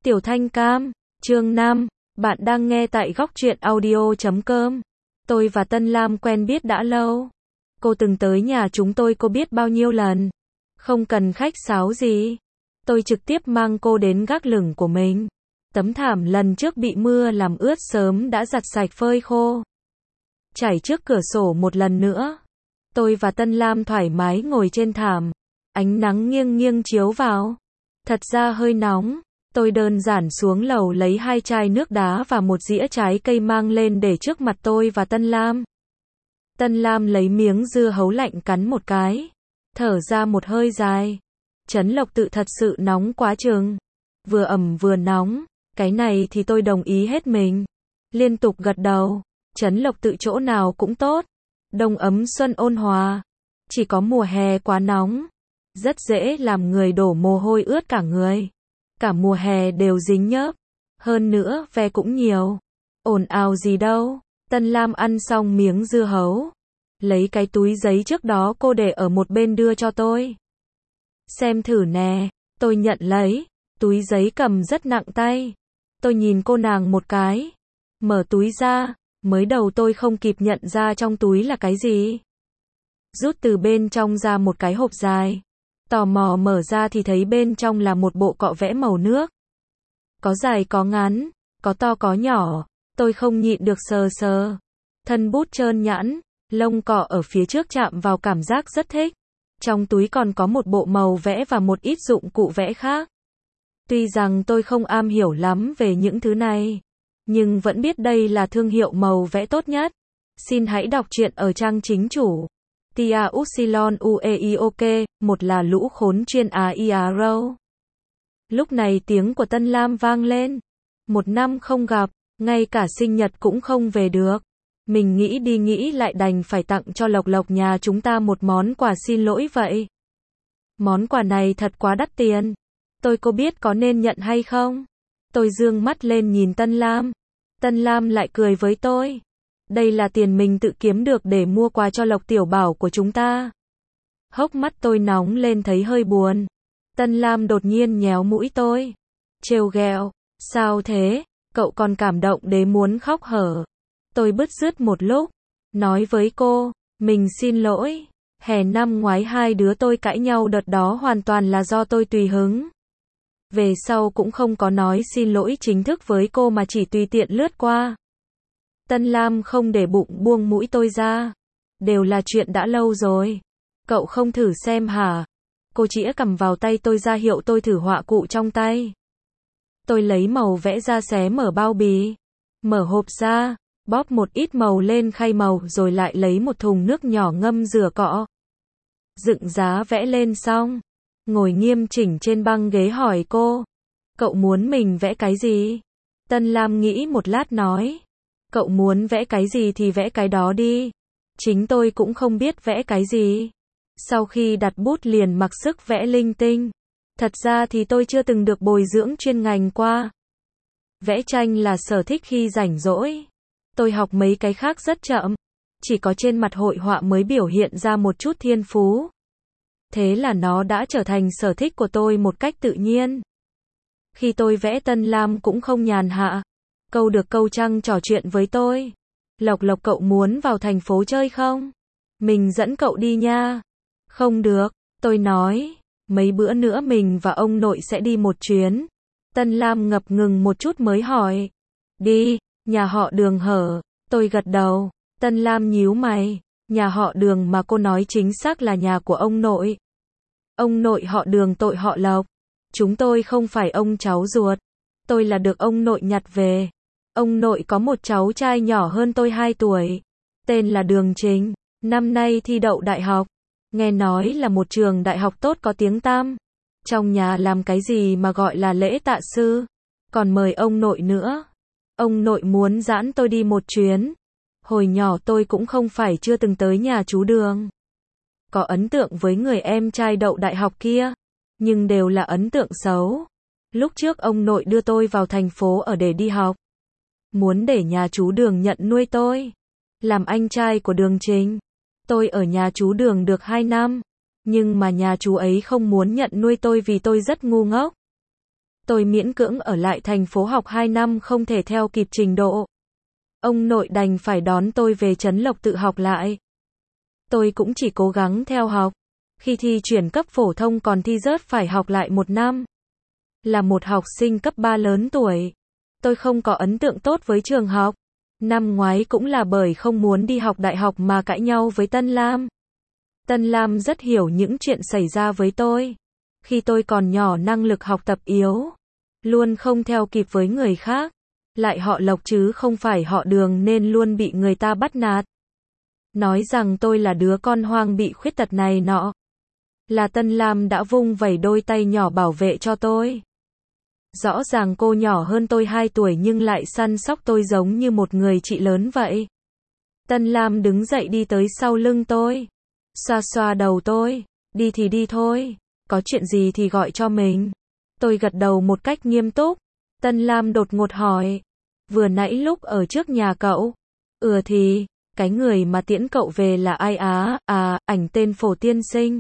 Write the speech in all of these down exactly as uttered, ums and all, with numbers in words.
Tiểu Thanh Cam, chương năm, bạn đang nghe tại góc truyện audio chấm com. Tôi và Tân Lam quen biết đã lâu. Cô từng tới nhà chúng tôi cô biết bao nhiêu lần. Không cần khách sáo gì. Tôi trực tiếp mang cô đến gác lửng của mình. Tấm thảm lần trước bị mưa làm ướt sớm đã giặt sạch phơi khô. Trải trước cửa sổ một lần nữa. Tôi và Tân Lam thoải mái ngồi trên thảm. Ánh nắng nghiêng nghiêng chiếu vào. Thật ra hơi nóng. Tôi đơn giản xuống lầu lấy hai chai nước đá và một dĩa trái cây mang lên để trước mặt tôi và Tân Lam. Tân Lam lấy miếng dưa hấu lạnh cắn một cái. Thở ra một hơi dài. Trấn Lộc Tự thật sự nóng quá chừng. Vừa ẩm vừa nóng. Cái này thì tôi đồng ý hết mình. Liên tục gật đầu. Trấn Lộc Tự chỗ nào cũng tốt. Đông ấm xuân ôn hòa. Chỉ có mùa hè quá nóng. Rất dễ làm người đổ mồ hôi ướt cả người. Cả mùa hè đều dính nhớp. Hơn nữa, ve cũng nhiều. Ồn ào gì đâu. Tân Lam ăn xong miếng dưa hấu. Lấy cái túi giấy trước đó cô để ở một bên đưa cho tôi. Xem thử nè. Tôi nhận lấy. Túi giấy cầm rất nặng tay. Tôi nhìn cô nàng một cái. Mở túi ra. Mới đầu tôi không kịp nhận ra trong túi là cái gì. Rút từ bên trong ra một cái hộp dài. Tò mò mở ra thì thấy bên trong là một bộ cọ vẽ màu nước. Có dài có ngắn, có to có nhỏ. Tôi không nhịn được sờ sờ. Thân bút trơn nhẵn, lông cọ ở phía trước chạm vào cảm giác rất thích. Trong túi còn có một bộ màu vẽ và một ít dụng cụ vẽ khác. Tuy rằng tôi không am hiểu lắm về những thứ này, nhưng vẫn biết đây là thương hiệu màu vẽ tốt nhất. Xin hãy đọc truyện ở trang chính chủ. Tia Upsilon Ueok, một là lũ khốn chuyên á i á râu. Lúc này tiếng của Tân Lam vang lên. Một năm không gặp, ngay cả sinh nhật cũng không về được. Mình nghĩ đi nghĩ lại đành phải tặng cho Lộc Lộc nhà chúng ta một món quà xin lỗi vậy. Món quà này thật quá đắt tiền. Tôi có biết có nên nhận hay không? Tôi dương mắt lên nhìn Tân Lam. Tân Lam lại cười với tôi. Đây là tiền mình tự kiếm được để mua quà cho Lộc Tiểu Bảo của chúng ta. Hốc mắt tôi nóng lên thấy hơi buồn. Tân Lam đột nhiên nhéo mũi tôi. Trêu ghẹo. Sao thế? Cậu còn cảm động đến muốn khóc hở. Tôi bứt rứt một lúc. Nói với cô. Mình xin lỗi. Hè năm ngoái hai đứa tôi cãi nhau đợt đó hoàn toàn là do tôi tùy hứng. Về sau cũng không có nói xin lỗi chính thức với cô mà chỉ tùy tiện lướt qua. Tân Lam không để bụng buông mũi tôi ra. Đều là chuyện đã lâu rồi. Cậu không thử xem hả? Cô chĩa cầm vào tay tôi ra hiệu tôi thử họa cụ trong tay. Tôi lấy màu vẽ ra xé mở bao bì. Mở hộp ra, bóp một ít màu lên khay màu rồi lại lấy một thùng nước nhỏ ngâm rửa cọ. Dựng giá vẽ lên xong. Ngồi nghiêm chỉnh trên băng ghế hỏi cô. Cậu muốn mình vẽ cái gì? Tân Lam nghĩ một lát nói. Cậu muốn vẽ cái gì thì vẽ cái đó đi. Chính tôi cũng không biết vẽ cái gì. Sau khi đặt bút liền mặc sức vẽ linh tinh. Thật ra thì tôi chưa từng được bồi dưỡng chuyên ngành qua. Vẽ tranh là sở thích khi rảnh rỗi. Tôi học mấy cái khác rất chậm. Chỉ có trên mặt hội họa mới biểu hiện ra một chút thiên phú. Thế là nó đã trở thành sở thích của tôi một cách tự nhiên. Khi tôi vẽ Tân Lam cũng không nhàn hạ. Câu được câu trăng trò chuyện với tôi. Lộc Lộc cậu muốn vào thành phố chơi không? Mình dẫn cậu đi nha. Không được, tôi nói. Mấy bữa nữa mình và ông nội sẽ đi một chuyến. Tân Lam ngập ngừng một chút mới hỏi. Đi, nhà họ Đường hở. Tôi gật đầu. Tân Lam nhíu mày. Nhà họ Đường mà cô nói chính xác là nhà của ông nội. Ông nội họ Đường tội họ Lộc. Chúng tôi không phải ông cháu ruột. Tôi là được ông nội nhặt về. Ông nội có một cháu trai nhỏ hơn tôi hai tuổi. Tên là Đường Trình. Năm nay thi đậu đại học. Nghe nói là một trường đại học tốt có tiếng tăm. Trong nhà làm cái gì mà gọi là lễ tạ sư. Còn mời ông nội nữa. Ông nội muốn giãn tôi đi một chuyến. Hồi nhỏ tôi cũng không phải chưa từng tới nhà chú Đường. Có ấn tượng với người em trai đậu đại học kia. Nhưng đều là ấn tượng xấu. Lúc trước ông nội đưa tôi vào thành phố ở để đi học. Muốn để nhà chú Đường nhận nuôi tôi. Làm anh trai của Đường Trình. Tôi ở nhà chú Đường được hai năm. Nhưng mà nhà chú ấy không muốn nhận nuôi tôi vì tôi rất ngu ngốc. Tôi miễn cưỡng ở lại thành phố học hai năm không thể theo kịp trình độ. Ông nội đành phải đón tôi về Trấn Lộc tự học lại. Tôi cũng chỉ cố gắng theo học. Khi thi chuyển cấp phổ thông còn thi rớt phải học lại một năm. Là một học sinh cấp ba lớn tuổi, tôi không có ấn tượng tốt với trường học. Năm ngoái cũng là bởi không muốn đi học đại học mà cãi nhau với Tân Lam. Tân Lam rất hiểu những chuyện xảy ra với tôi. Khi tôi còn nhỏ năng lực học tập yếu, luôn không theo kịp với người khác. Lại họ Lộc chứ không phải họ Đường nên luôn bị người ta bắt nạt. Nói rằng tôi là đứa con hoang bị khuyết tật này nọ. Là Tân Lam đã vung vẩy đôi tay nhỏ bảo vệ cho tôi. Rõ ràng cô nhỏ hơn tôi hai tuổi nhưng lại săn sóc tôi giống như một người chị lớn vậy. Tân Lam đứng dậy đi tới sau lưng tôi. Xoa xoa đầu tôi. Đi thì đi thôi. Có chuyện gì thì gọi cho mình. Tôi gật đầu một cách nghiêm túc. Tân Lam đột ngột hỏi. Vừa nãy lúc ở trước nhà cậu. Ừ thì, cái người mà tiễn cậu về là ai á? À, ảnh tên Phổ Tiên Sinh.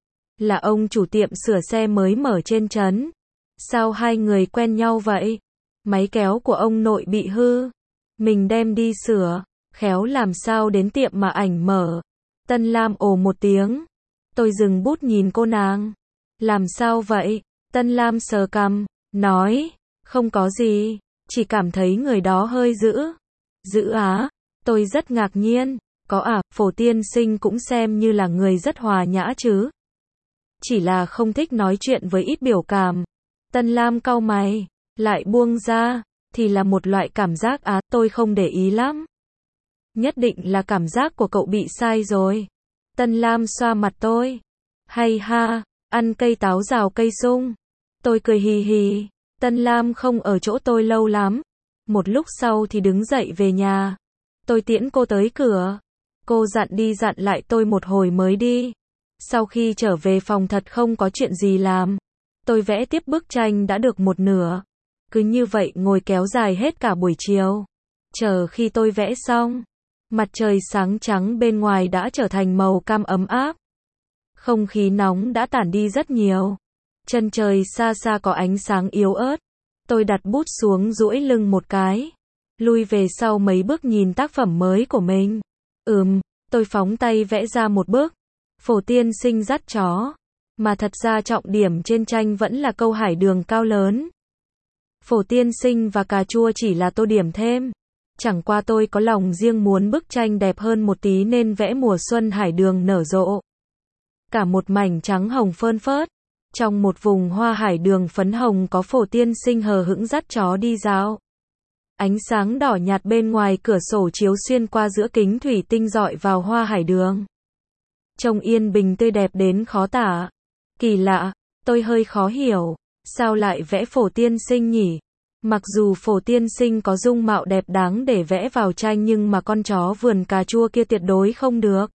Là ông chủ tiệm sửa xe mới mở trên trấn. Sao hai người quen nhau vậy? Máy kéo của ông nội bị hư. Mình đem đi sửa. Khéo làm sao đến tiệm mà ảnh mở. Tân Lam ồ một tiếng. Tôi dừng bút nhìn cô nàng. Làm sao vậy? Tân Lam sờ cằm, nói. Không có gì. Chỉ cảm thấy người đó hơi dữ. Dữ á? Tôi rất ngạc nhiên. Có à, Phổ Tiên Sinh cũng xem như là người rất hòa nhã chứ. Chỉ là không thích nói chuyện với ít biểu cảm. Tân Lam cau mày, lại buông ra, thì là một loại cảm giác á, tôi không để ý lắm. Nhất định là cảm giác của cậu bị sai rồi. Tân Lam xoa mặt tôi. Hay ha, ăn cây táo rào cây sung. Tôi cười hì hì. Tân Lam không ở chỗ tôi lâu lắm. Một lúc sau thì đứng dậy về nhà. Tôi tiễn cô tới cửa. Cô dặn đi dặn lại tôi một hồi mới đi. Sau khi trở về phòng thật không có chuyện gì làm. Tôi vẽ tiếp bức tranh đã được một nửa. Cứ như vậy ngồi kéo dài hết cả buổi chiều. Chờ khi tôi vẽ xong, mặt trời sáng trắng bên ngoài đã trở thành màu cam ấm áp. Không khí nóng đã tản đi rất nhiều. Chân trời xa xa có ánh sáng yếu ớt. Tôi đặt bút xuống duỗi lưng một cái. Lui về sau mấy bước nhìn tác phẩm mới của mình. Ừm, tôi phóng tay vẽ ra một bức. Phổ Tiên Sinh dắt chó. Mà thật ra trọng điểm trên tranh vẫn là câu hải đường cao lớn. Phổ Tiên Sinh và cà chua chỉ là tô điểm thêm. Chẳng qua tôi có lòng riêng muốn bức tranh đẹp hơn một tí nên vẽ mùa xuân hải đường nở rộ. Cả một mảnh trắng hồng phơn phớt. Trong một vùng hoa hải đường phấn hồng có Phổ Tiên Sinh hờ hững dắt chó đi dạo. Ánh sáng đỏ nhạt bên ngoài cửa sổ chiếu xuyên qua giữa kính thủy tinh rọi vào hoa hải đường. Trông yên bình tươi đẹp đến khó tả. Kỳ lạ, tôi hơi khó hiểu. Sao lại vẽ Phổ Tiên Sinh nhỉ? Mặc dù Phổ Tiên Sinh có dung mạo đẹp đáng để vẽ vào tranh nhưng mà con chó vườn cà chua kia tuyệt đối không được.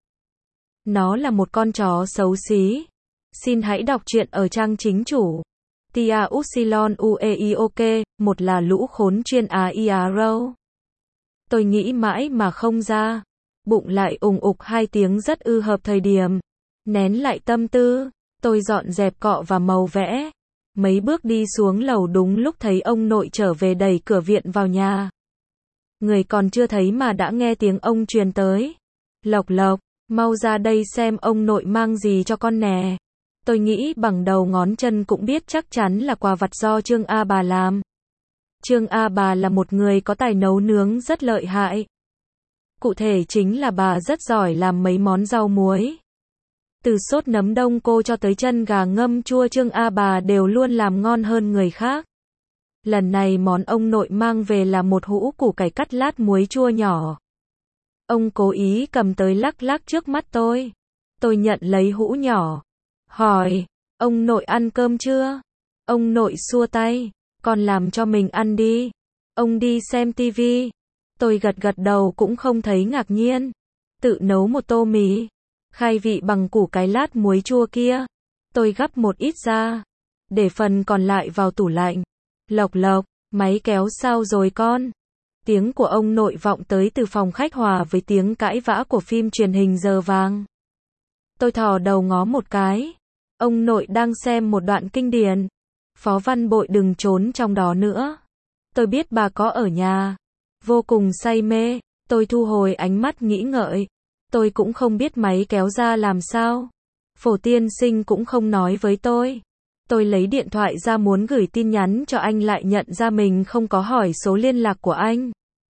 Nó là một con chó xấu xí. Xin hãy đọc truyện ở trang chính chủ. Tia Upsilon Ueok, một là lũ khốn chuyên á i á râu. Tôi nghĩ mãi mà không ra. Bụng lại ùng ục hai tiếng rất ư hợp thời điểm. Nén lại tâm tư, tôi dọn dẹp cọ và màu vẽ. Mấy bước đi xuống lầu đúng lúc thấy ông nội trở về đẩy cửa viện vào nhà. Người còn chưa thấy mà đã nghe tiếng ông truyền tới. Lộc Lộc, mau ra đây xem ông nội mang gì cho con nè. Tôi nghĩ bằng đầu ngón chân cũng biết chắc chắn là quà vặt do Trương A Bà làm. Trương A Bà là một người có tài nấu nướng rất lợi hại. Cụ thể chính là bà rất giỏi làm mấy món rau muối. Từ sốt nấm đông cô cho tới chân gà ngâm chua Trương A Bà đều luôn làm ngon hơn người khác. Lần này món ông nội mang về là một hũ củ cải cắt lát muối chua nhỏ. Ông cố ý cầm tới lắc lắc trước mắt tôi. Tôi nhận lấy hũ nhỏ. Hỏi, ông nội ăn cơm chưa? Ông nội xua tay, con làm cho mình ăn đi. Ông đi xem tivi. Tôi gật gật đầu cũng không thấy ngạc nhiên. Tự nấu một tô mì. Khai vị bằng củ cái lát muối chua kia. Tôi gắp một ít ra. Để phần còn lại vào tủ lạnh. Lộc Lộc, máy kéo sao rồi con? Tiếng của ông nội vọng tới từ phòng khách hòa với tiếng cãi vã của phim truyền hình giờ vàng. Tôi thò đầu ngó một cái. Ông nội đang xem một đoạn kinh điển. Phó Văn Bội đừng trốn trong đó nữa. Tôi biết bà có ở nhà. Vô cùng say mê, tôi thu hồi ánh mắt nghĩ ngợi. Tôi cũng không biết máy kéo ra làm sao. Phổ tiên sinh cũng không nói với tôi. Tôi lấy điện thoại ra muốn gửi tin nhắn cho anh lại nhận ra mình không có hỏi số liên lạc của anh.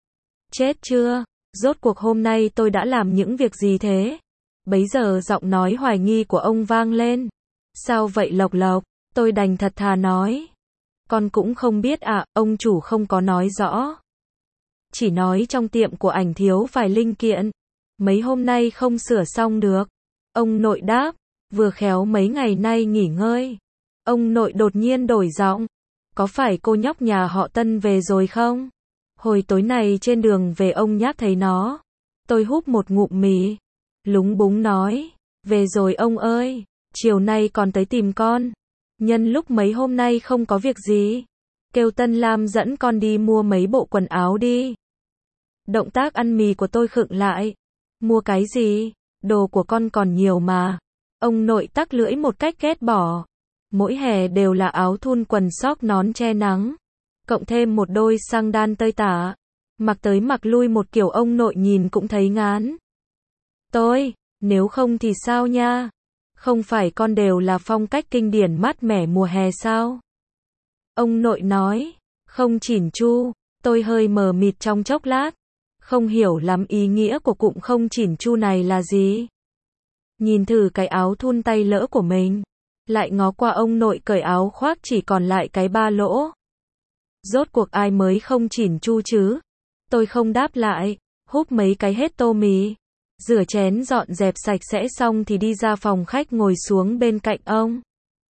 Chết chưa? Rốt cuộc hôm nay tôi đã làm những việc gì thế? Bấy giờ giọng nói hoài nghi của ông vang lên. Sao vậy Lộc Lộc? Tôi đành thật thà nói. Con cũng không biết ạ, à, ông chủ không có nói rõ. Chỉ nói trong tiệm của ảnh thiếu vài linh kiện. Mấy hôm nay không sửa xong được. Ông nội đáp, vừa khéo mấy ngày nay nghỉ ngơi. Ông nội đột nhiên đổi giọng. Có phải cô nhóc nhà họ Tân về rồi không? Hồi tối này trên đường về ông nhắc thấy nó. Tôi húp một ngụm mì. Lúng búng nói. Về rồi ông ơi. Chiều nay còn tới tìm con. Nhân lúc mấy hôm nay không có việc gì. Kêu Tân Lam dẫn con đi mua mấy bộ quần áo đi. Động tác ăn mì của tôi khựng lại. Mua cái gì? Đồ của con còn nhiều mà. Ông nội tắc lưỡi một cách ghét bỏ. Mỗi hè đều là áo thun quần sóc nón che nắng. Cộng thêm một đôi xăng đan tơi tả. Mặc tới mặc lui một kiểu ông nội nhìn cũng thấy ngán. Tôi, nếu không thì sao nha? Không phải con đều là phong cách kinh điển mát mẻ mùa hè sao? Ông nội nói, không chỉn chu. Tôi hơi mờ mịt trong chốc lát. Không hiểu lắm ý nghĩa của cụm không chỉn chu này là gì. Nhìn thử cái áo thun tay lỡ của mình. Lại ngó qua ông nội cởi áo khoác chỉ còn lại cái ba lỗ. Rốt cuộc ai mới không chỉn chu chứ? Tôi không đáp lại, húp mấy cái hết tô mì. Rửa chén dọn dẹp sạch sẽ xong thì đi ra phòng khách ngồi xuống bên cạnh ông.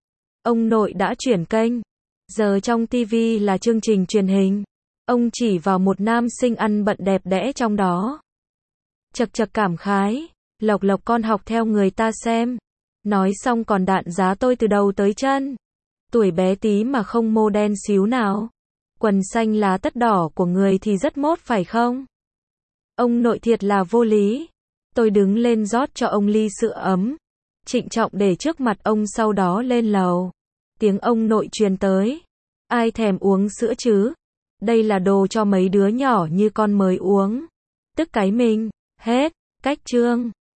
Ông nội đã chuyển kênh. Giờ trong tivi là chương trình truyền hình. Ông chỉ vào một nam sinh ăn bận đẹp đẽ trong đó. Chật chật cảm khái. Lộc Lộc con học theo người ta xem. Nói xong còn đạn giá tôi từ đầu tới chân. Tuổi bé tí mà không mô đen xíu nào. Quần xanh lá tất đỏ của người thì rất mốt phải không? Ông nội thiệt là vô lý. Tôi đứng lên rót cho ông ly sữa ấm. Trịnh trọng để trước mặt ông sau đó lên lầu. Tiếng ông nội truyền tới. Ai thèm uống sữa chứ? Đây là đồ cho mấy đứa nhỏ như con mới uống. Tức cái mình. Hết. Cách chương.